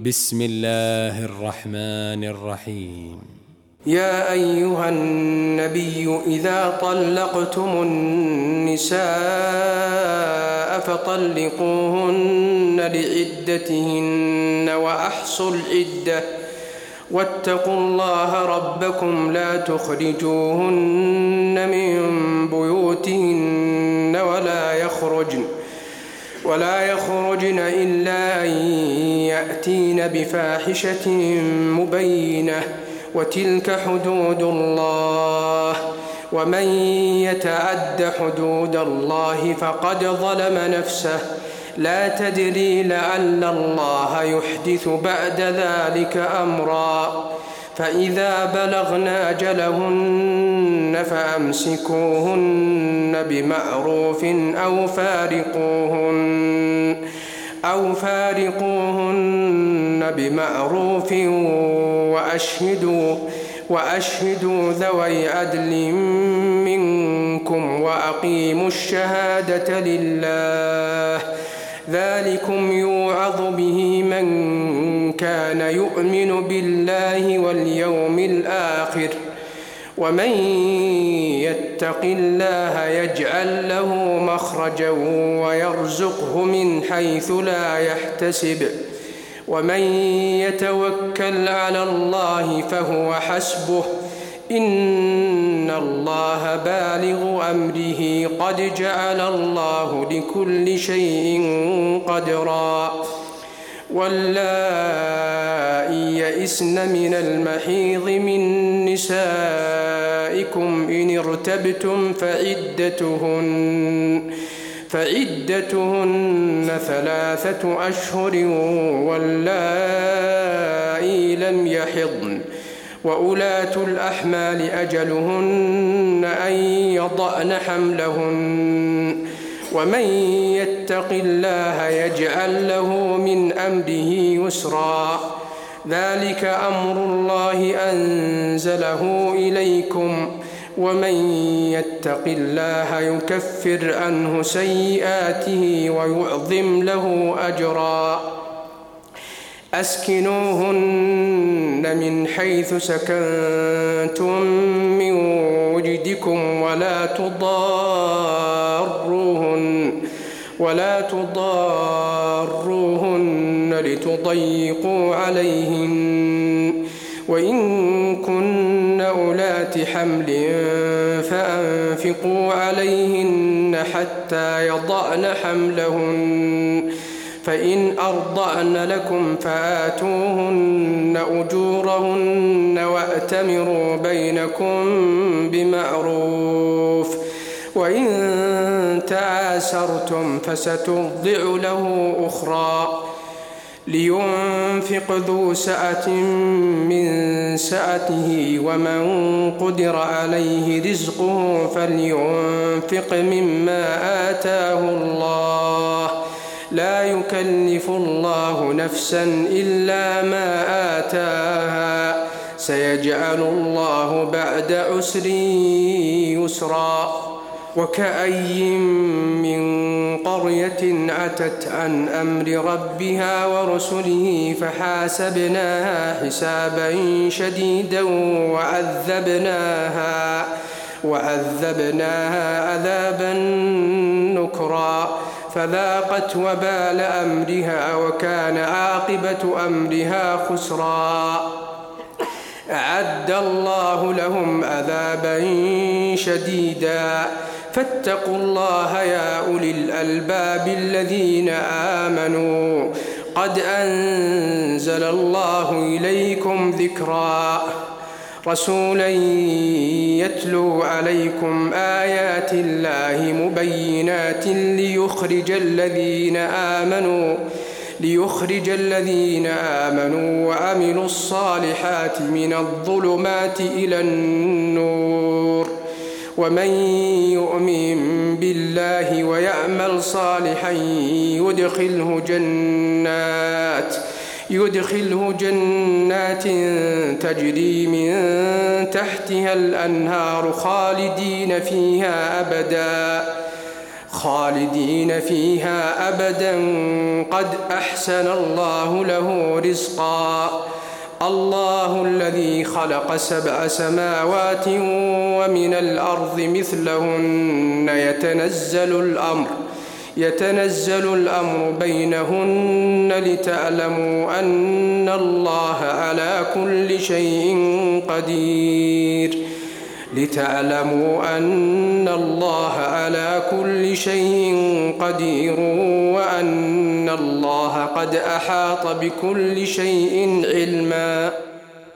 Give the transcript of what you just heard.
بسم الله الرحمن الرحيم. يا أيها النبي إذا طلقتم النساء فطلقوهن لعدتهن وأحصوا العدة واتقوا الله ربكم لا تخرجوهن من بيوتهن ولا يخرجن إلا أن يأتين بفاحشة مبينة وتلك حدود الله ومن يتعد حدود الله فقد ظلم نفسه لا تدري لعل الله يحدث بعد ذلك أمرا فإذا بلغن أجلهن فأمسكوهن بمعروف أو فارقوهن بمعروف وأشهدوا ذوي عدل منكم وأقيموا الشهادة لله ذلكم يوعظ به من كان يؤمن بالله واليوم الآخر ومن يتق الله يجعل له مخرجا ويرزقه من حيث لا يحتسب ومن يتوكل على الله فهو حسبه إن الله بالغ أمره قد جعل الله لكل شيء قدرا واللائي يئسن من المحيض من نسائكم إن ارتبتم فعدتهن 3 أشهر واللائي لم يحضن وأولاة الأحمال أجلهن أن يضعن حملهن ومن يتق الله يجعل له من أمره يسرا ذلك أمر الله أنزله إليكم ومن يتق الله يكفر عنه سيئاته ويعظم له أجرا أسكنوهن من حيث سكنتم من وجدكم ولا تضاروهن لتضيقوا عليهن وإن كن أولات حمل فأنفقوا عليهن حتى يضعن حملهن فإن أرضعن لكم فآتوهن أجورهن وأتمروا بينكم بمعروف وإن تعاسرتم فسترضع له أخرى لينفق ذو سعة من سعته ومن قدر عليه رزقه فلينفق مما آتاه الله لا يكلف الله نفسا إلا ما آتاها سيجعل الله بعد عسر يسرا وكأي من قرية عتت عن أمر ربها ورسله فحاسبناها حسابا شديدا وعذبناها عذابا نكرا فذاقت وبال أمرها وكان عاقبة أمرها خسرا أعد الله لهم عذابا شديدا فاتقوا الله يا أولي الألباب الذين آمنوا قد أنزل الله إليكم ذكرا رسولا يتلو عليكم آيات الله مبينات ليخرج الذين آمنوا وعملوا الصالحات من الظلمات إلى النور ومن يؤمن بالله ويعمل صالحا يدخله جنات تجري من تحتها الأنهار خالدين خالدين فيها أبدا قد أحسن الله له رزقا الله الذي خلق 7 سماوات ومن الأرض مثلهن يتنزل الأمر بينهن لتعلموا أن الله على كل شيء قدير وأن الله قد أحاط بكل شيء علما.